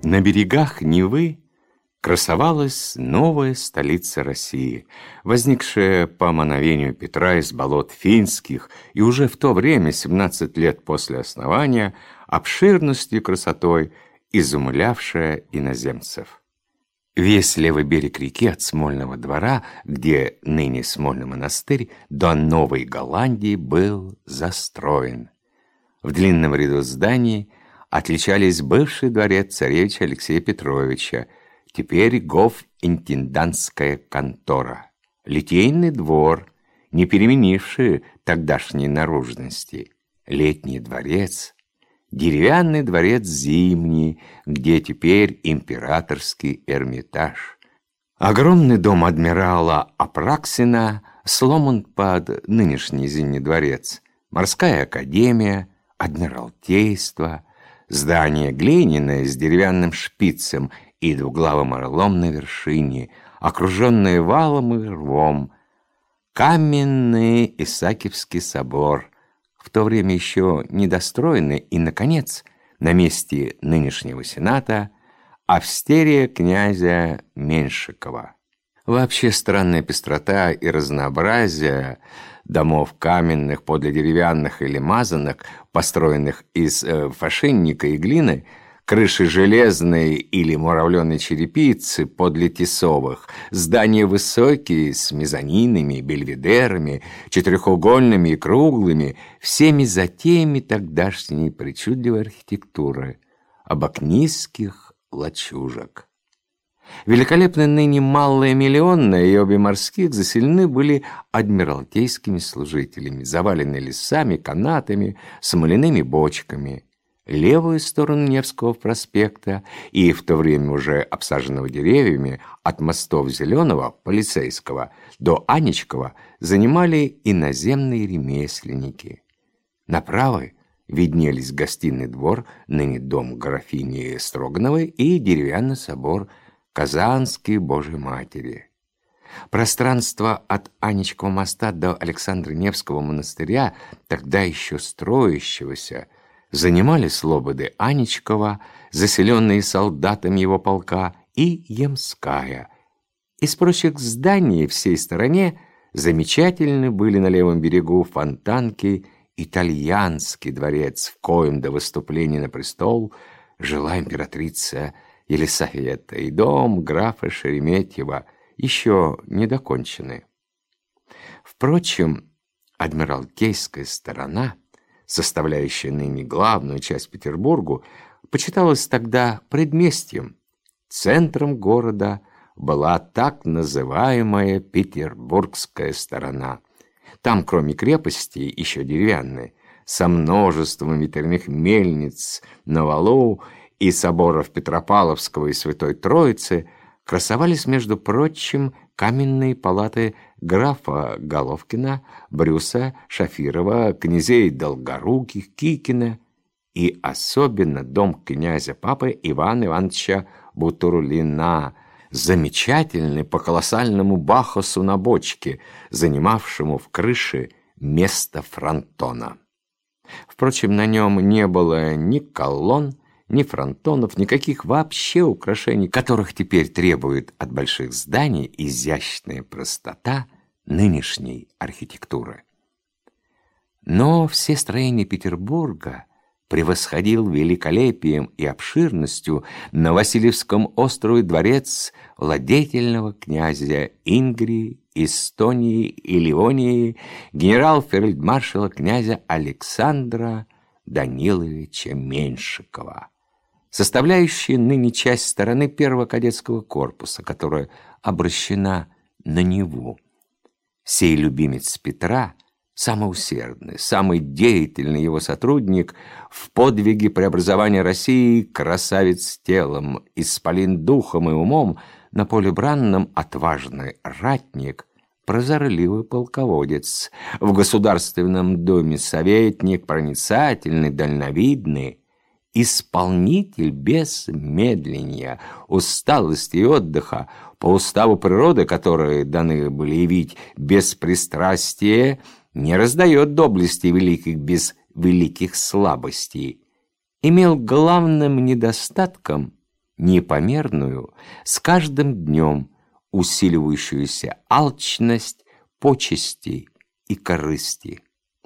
На берегах Невы красовалась новая столица России, возникшая по мановению Петра из болот финских и уже в то время, 17 лет после основания, обширностью и красотой изумлявшая иноземцев. Весь левый берег реки от Смольного двора, где ныне Смольный монастырь, до Новой Голландии был застроен. В длинном ряду зданий отличались бывший дворец царевича Алексея Петровича, теперь гофинтендантская контора, Литейный двор, не переменивший тогдашней наружности, Летний дворец, деревянный дворец Зимний, где теперь императорский Эрмитаж, огромный дом адмирала Апраксина сломан под нынешний Зимний дворец, морская академия, адмиралтейство, здание глиняное с деревянным шпицем и двуглавым орлом на вершине, окруженное валом и рвом, каменный Исаакиевский собор, в то время еще недостроенный, и, наконец, на месте нынешнего Сената, австерия князя Меньшикова. Вообще странная пестрота и разнообразие домов каменных подле деревянных или мазанок, построенных из фашинника и глины, крыши железной или муравленой черепицы подле тесовых, здания высокие с мезонинами, бельведерами, четырехугольными и круглыми, всеми затеями тогдашней причудливой архитектуры, обокнистских лачужек. Великолепно ныне Малая Миллионная и обе морских заселены были адмиралтейскими служителями, завалены лесами, канатами, смоляными бочками. Левую сторону Невского проспекта и в то время уже обсаженного деревьями от мостов Зеленого, Полицейского, до Анечкова занимали иноземные ремесленники. Направо виднелись гостиный двор, ныне дом графини Строгановой, и деревянный собор Казанской Божьей Матери. Пространство от Анечкова моста до Александра Невского монастыря, тогда еще строящегося, занимали слободы Анечкова, заселенные солдатами его полка, и Ямская. Из прочих зданий всей стороне замечательны были на левом берегу Фонтанки Итальянский дворец, в коем до выступления на престол жила императрица Елисавета, и дом графа Шереметьева, еще не докончены. Впрочем, адмиралтейская сторона, составляющая ныне главную часть Петербургу, почиталась тогда предместьем. Центром города была так называемая Петербургская сторона. Там, кроме крепости, еще деревянной, со множеством ветряных мельниц на валу и соборов Петропавловского и Святой Троицы, красовались, между прочим, каменные палаты графа Головкина, Брюса, Шафирова, князей Долгоруких, Кикина и особенно дом князя папы Ивана Ивановича Бутурлина, замечательный по колоссальному бахосу на бочке, занимавшему в крыше место фронтона. Впрочем, на нем не было ни колонн, ни фронтонов, никаких вообще украшений, которых теперь требует от больших зданий изящная простота нынешней архитектуры. Но все строения Петербурга превосходил великолепием и обширностью на Васильевском острове дворец владетельного князя Ингрии, Эстонии и Ливонии, генерал-фельдмаршала князя Александра Даниловича Меньшикова, составляющие ныне часть стороны первого кадетского корпуса, которая обращена на Неву. Сей любимец Петра, самый усердный, самый деятельный его сотрудник в подвиге преобразования России, красавец телом, исполин духом и умом, на поле бранном отважный ратник, прозорливый полководец, в Государственном доме советник, проницательный, дальновидный, исполнитель без медления, усталости и отдыха, по уставу природы, которые даны были явить беспристрастие, не раздает доблести великих без великих слабостей, имел главным недостатком непомерную, с каждым днем усиливающуюся алчность почестей и корысти.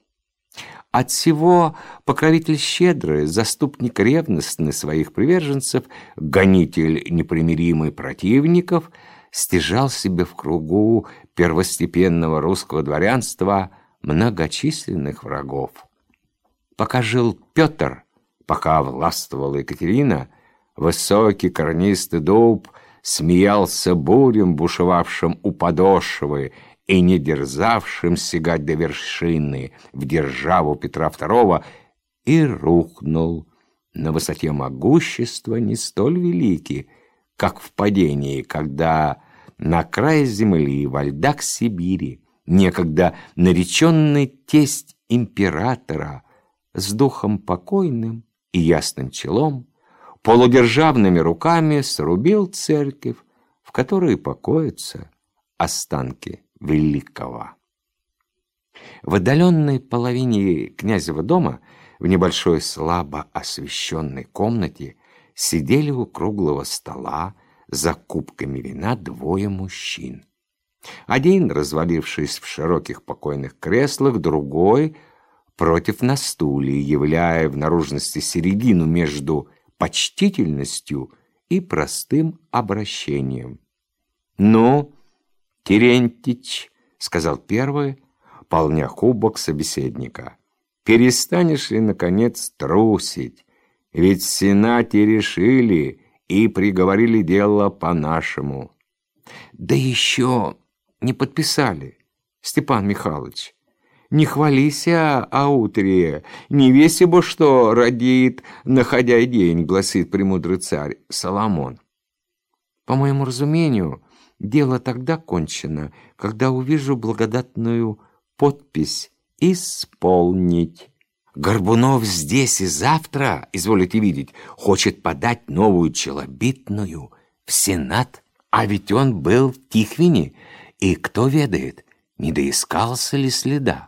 Отсего покровитель щедрый, заступник ревностный своих приверженцев, гонитель непримиримый противников, стяжал себе в кругу первостепенного русского дворянства многочисленных врагов. Пока жил Петр, пока властвовала Екатерина, высокий корнистый дуб смеялся бурем, бушевавшим у подошвы и не дерзавшим сигать до вершины в державу Петра II, и рухнул на высоте могущества не столь великий, как в падении, когда на крае земли, во льдах Сибири, некогда нареченный тесть императора с духом покойным и ясным челом, полудержавными руками срубил церковь, в которой покоятся останки великого. В отдаленной половине князева дома, в небольшой слабо освещенной комнате, сидели у круглого стола за кубками вина двое мужчин. Один, развалившись в широких покойных креслах, другой против на стуле, являя в наружности середину между почтительностью и простым обращением. «Ну, Терентич, — сказал первый, полня кубок собеседника, — перестанешь ли, наконец, трусить? Ведь в Сенате решили и приговорили дело по-нашему». «Да еще не подписали, Степан Михайлович. Не хвалися, аутре, не веси бо что родит, находя день, гласит премудрый царь Соломон. По моему разумению, дело тогда кончено, когда увижу благодатную подпись «Исполнить». Горбунов здесь и завтра, изволите видеть, хочет подать новую челобитную в Сенат, а ведь он был в Тихвине, и кто ведает, не доискался ли следа.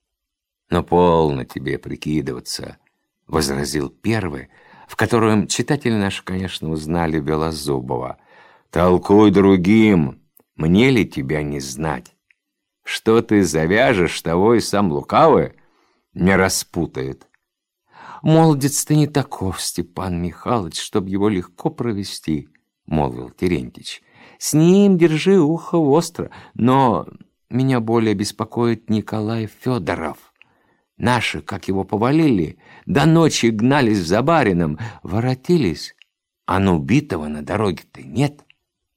«Но полно тебе прикидываться», — возразил первый, в котором читатели наши, конечно, узнали Белозубова. «Толкуй другим, мне ли тебя не знать? Что ты завяжешь, того и сам лукавый не распутает». «Молодец-то не таков, Степан Михайлович, чтоб его легко провести», — молвил Терентьич. «С ним держи ухо востро, но меня более беспокоит Николай Федоров. Наши, как его повалили, до ночи гнались за барином, воротились, а на убитого на дороге-то нет.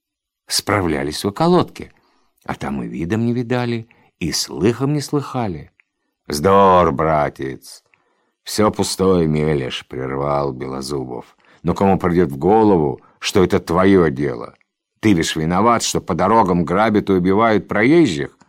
Справлялись в околотке, а там и видом не видали, и слыхом не слыхали». «Вздор, братец, все пустое мелешь», — прервал Белозубов. «Но кому придет в голову, что это твое дело? Ты лишь виноват, что по дорогам грабят и убивают проезжих».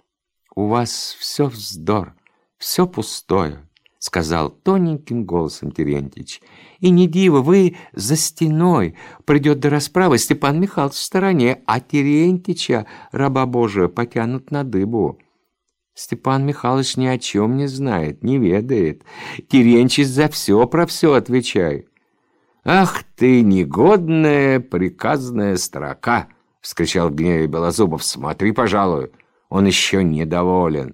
«У вас все вздор, все пустое», — сказал тоненьким голосом Терентьич. «И не диво, вы за стеной. Придет до расправы Степан Михайлович в стороне, а Терентьича, раба Божия, потянут на дыбу». Степан Михайлович ни о чем не знает, не ведает. Терентьич за все про все отвечай. «Ах ты, негодная приказная строка!» — вскричал в гневе Белозубов. «Смотри, пожалуй, он еще недоволен.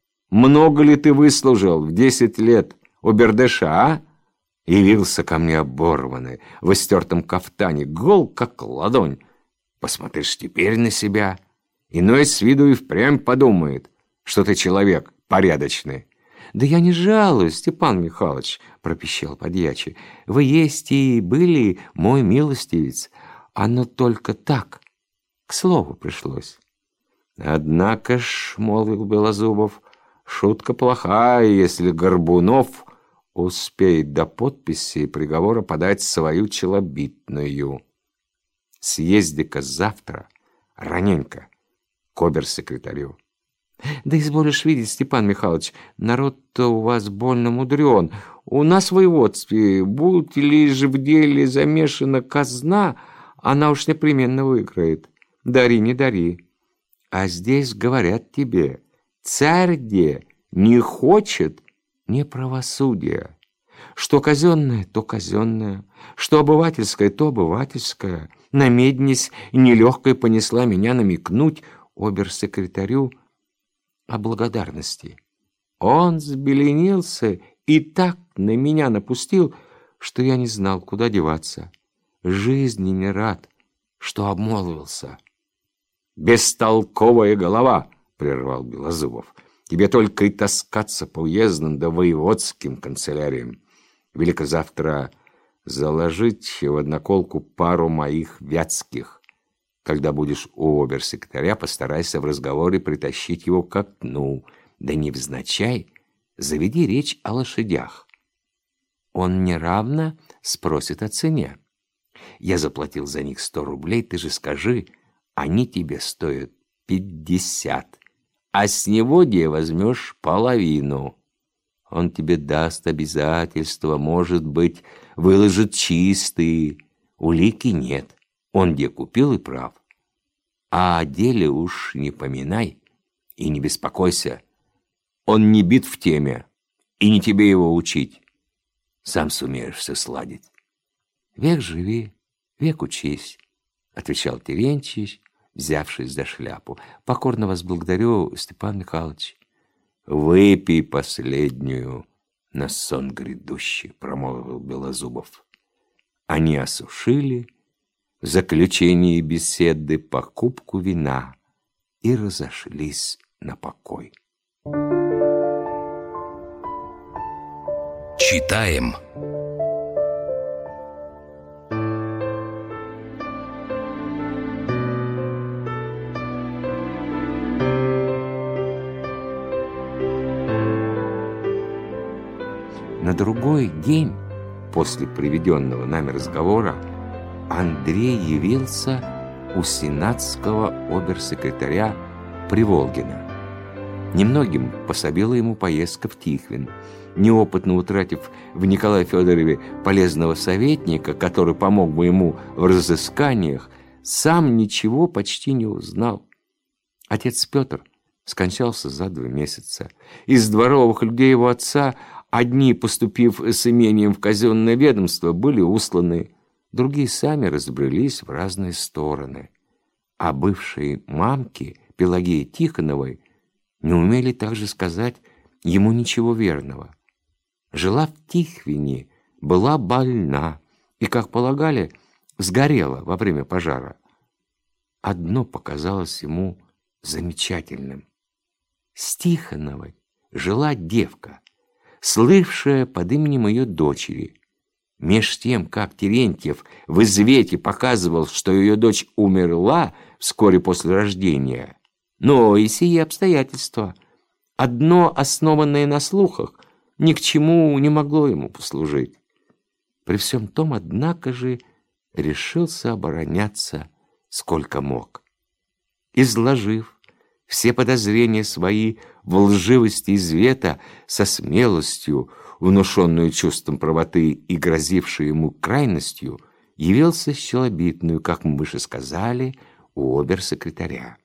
Много ли ты выслужил в 10 лет у бердыша, а?» Явился ко мне оборванный, в истертом кафтане, гол как ладонь. Посмотришь теперь на себя, иной с виду и впрямь подумает, что ты человек порядочный. «Да я не жалуюсь, Степан Михайлович», — пропищал подьячий. «Вы есть и были мой милостивец. Оно только так, к слову пришлось». «Однако ж, — молвил Белозубов, — шутка плохая, если Горбунов успеет до подписи и приговора подать свою челобитную. Съезди-ка завтра раненько к обер-секретарю». «Да изволишь видеть, Степан Михайлович, народ-то у вас больно мудрен. У нас в воеводстве, будь лишь в деле замешана казна, она уж непременно выиграет. Дари, не дари. А здесь говорят тебе, царь где не хочет, не правосудия. Что казенное, то казенное, что обывательское, то обывательское. Намеднись, нелегкой понесла меня намекнуть обер-секретарю о благодарности. Он взбеленился и так на меня напустил, что я не знал, куда деваться. Жизни не рад, что обмолвился. «Бестолковая голова!» — прервал Белозубов. «Тебе только и таскаться по уездным да воеводским канцеляриям. Велико завтра заложить в одноколку пару моих вятских. Когда будешь у обер-секретаря, постарайся в разговоре притащить его к окну, да невзначай заведи речь о лошадях. Он неравно спросит о цене. Я заплатил за них 100 рублей, ты же скажи, они тебе стоят 50, а с него где возьмешь половину. Он тебе даст обязательства, может быть, выложит чистые, улики нет. Он где купил и прав. А о деле уж не поминай и не беспокойся. Он не бит в теме, и не тебе его учить. Сам сумеешь все сладить. Век живи, век учись, отвечал Терентьевич, взявшись за шляпу. Покорно вас благодарю, Степан Михайлович. Выпей последнюю на сон грядущий, промолвил Белозубов. Они осушили в заключении беседы покупку вина и разошлись на покой. Читаем. На другой день после приведенного нами разговора Андрей явился у сенатского обер-секретаря Приволгина. Немногим пособила ему поездка в Тихвин. Неопытно утратив в Николае Федорове полезного советника, который помог бы ему в разысканиях, сам ничего почти не узнал. Отец Петр скончался за 2 месяца. Из дворовых людей его отца одни, поступив с имением в казенное ведомство, были усланы, другие сами разбрелись в разные стороны. А бывшие мамки Пелагеи Тихоновой не умели также сказать ему ничего верного. Жила в Тихвине, была больна и, как полагали, сгорела во время пожара. Одно показалось ему замечательным. С Тихоновой жила девка, слывшая под именем ее дочери. Меж тем, как Терентьев в извете показывал, что ее дочь умерла вскоре после рождения, но и сие обстоятельства, одно основанное на слухах, ни к чему не могло ему послужить. При всем том, однако же, решился обороняться сколько мог. Изложив все подозрения свои в лживости извета со смелостью, внушенную чувством правоты и грозившей ему крайностью, явился с челобитную, как мы выше сказали, у обер-секретаря.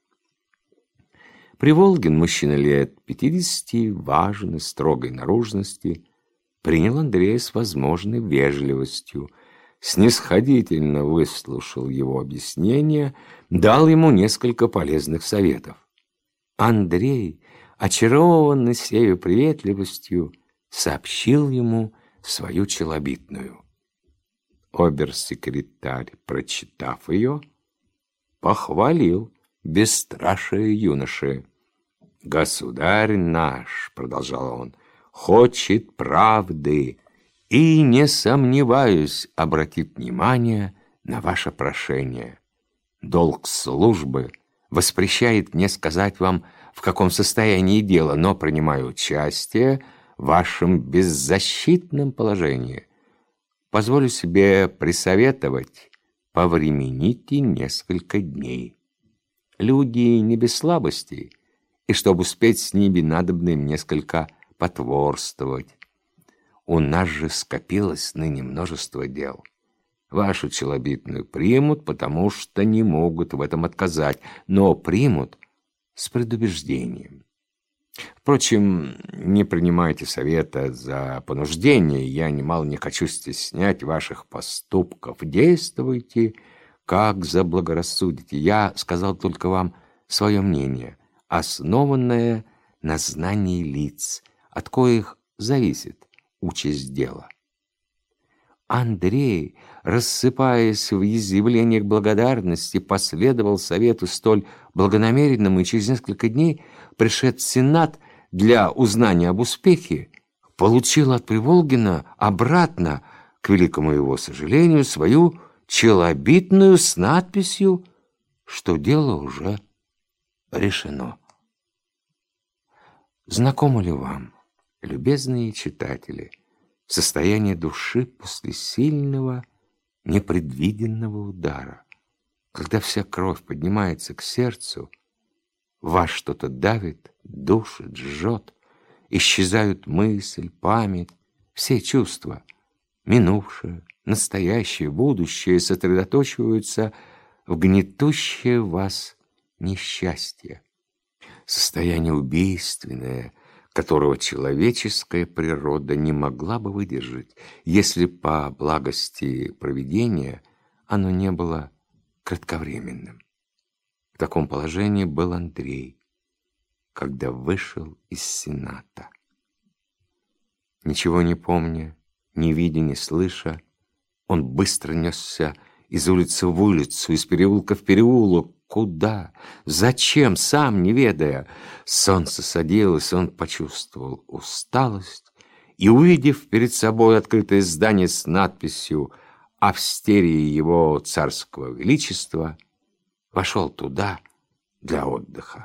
Приволгин, мужчина лет 50, важный, строгой наружности, принял Андрея с возможной вежливостью, снисходительно выслушал его объяснения, дал ему несколько полезных советов. Андрей, очарованный сею приветливостью, сообщил ему свою челобитную. Обер-секретарь, прочитав ее, похвалил бесстрашие юноши. «Государь наш, — продолжал он, — хочет правды и, не сомневаюсь, обратит внимание на ваше прошение. Долг службы воспрещает мне сказать вам, в каком состоянии дело, но принимаю участие в вашем беззащитном положении. Позволю себе присоветовать, повремените несколько дней. Люди не без слабостей, и чтобы успеть с ними, надобно им несколько потворствовать. У нас же скопилось ныне множество дел. Вашу челобитную примут, потому что не могут в этом отказать, но примут с предубеждением. Впрочем, не принимайте совета за понуждение, я немало не хочу стеснять ваших поступков. Действуйте, как заблагорассудите. Я сказал только вам свое мнение, основанное на знании лиц, от коих зависит участь дела. Андрей, рассыпаясь в изъявлениях благодарности, последовал совету столь благонамеренному и через несколько дней, пришед в Сенат для узнания об успехе, получил от Приволгина обратно, к великому его сожалению, свою челобитную с надписью, что дело уже решено. Знакомо ли вам, любезные читатели, состояние души после сильного, непредвиденного удара, когда вся кровь поднимается к сердцу, вас что-то давит, душит, жжет, исчезают мысль, память, все чувства, минувшее, настоящее, будущее сосредоточиваются в гнетущее вас несчастье, состояние убийственное, которого человеческая природа не могла бы выдержать, если по благости провидения оно не было кратковременным. В таком положении был Андрей, когда вышел из Сената. Ничего не помня, не видя, не слыша, он быстро несся из улицы в улицу, из переулка в переулок. Куда? Зачем? Сам не ведая. Солнце садилось, он почувствовал усталость и, увидев перед собой открытое здание с надписью «О встерии его царского величества», вошел туда для отдыха.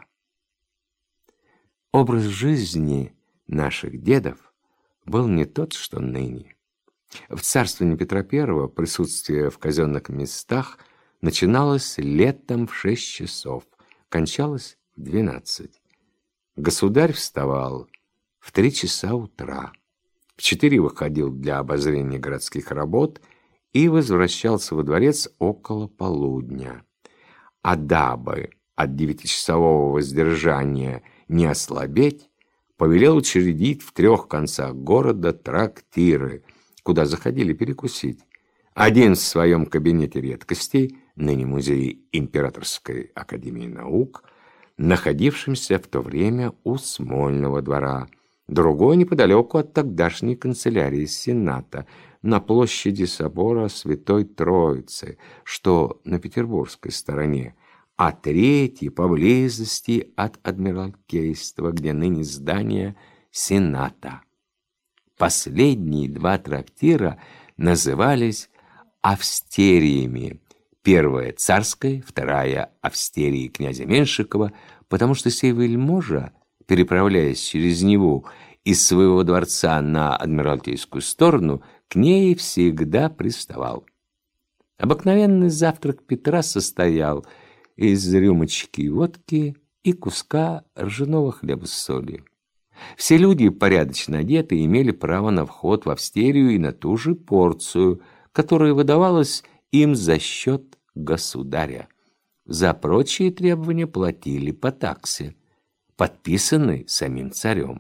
Образ жизни наших дедов был не тот, что ныне. В царствовании Петра I присутствие в казенных местах начиналось летом в 6 часов, кончалось в 12. Государь вставал в 3 часа утра, в 4 выходил для обозрения городских работ и возвращался во дворец около полудня. А дабы от 9-часового воздержания не ослабеть, повелел учредить в 3 концах города трактиры, куда заходили перекусить. Один в своем кабинете редкостей, ныне музей Императорской академии наук, находившимся в то время у Смольного двора, другой неподалеку от тогдашней канцелярии Сената, на площади собора Святой Троицы, что на петербургской стороне, а третий поблизости от Адмиралтейства, где ныне здание Сената. Последние 2 трактира назывались австериями. Первая — царская, вторая — австерии князя Меншикова, потому что сей вельможа, переправляясь через Неву из своего дворца на Адмиралтейскую сторону, к ней всегда приставал. Обыкновенный завтрак Петра состоял из рюмочки водки и куска ржаного хлеба с солью. Все люди, порядочно одетые, имели право на вход в австерию и на ту же порцию, которая выдавалась им за счет государя. За прочие требования платили по таксе, подписанной самим царем.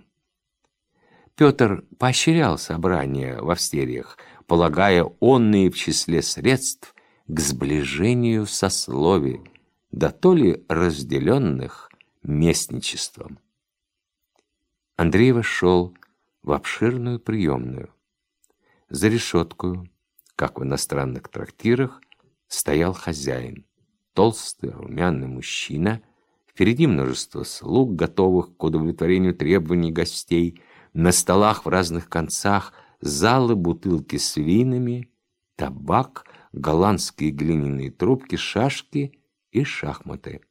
Петр поощрял собрания в австериях, полагая онные в числе средств к сближению сословий, да то ли разделенных местничеством. Андрей вошел в обширную приемную. За решеткою, как в иностранных трактирах, стоял хозяин, толстый, румяный мужчина, впереди множество слуг, готовых к удовлетворению требований гостей, на столах в разных концах залы, бутылки с винами, табак, голландские глиняные трубки, шашки и шахматы.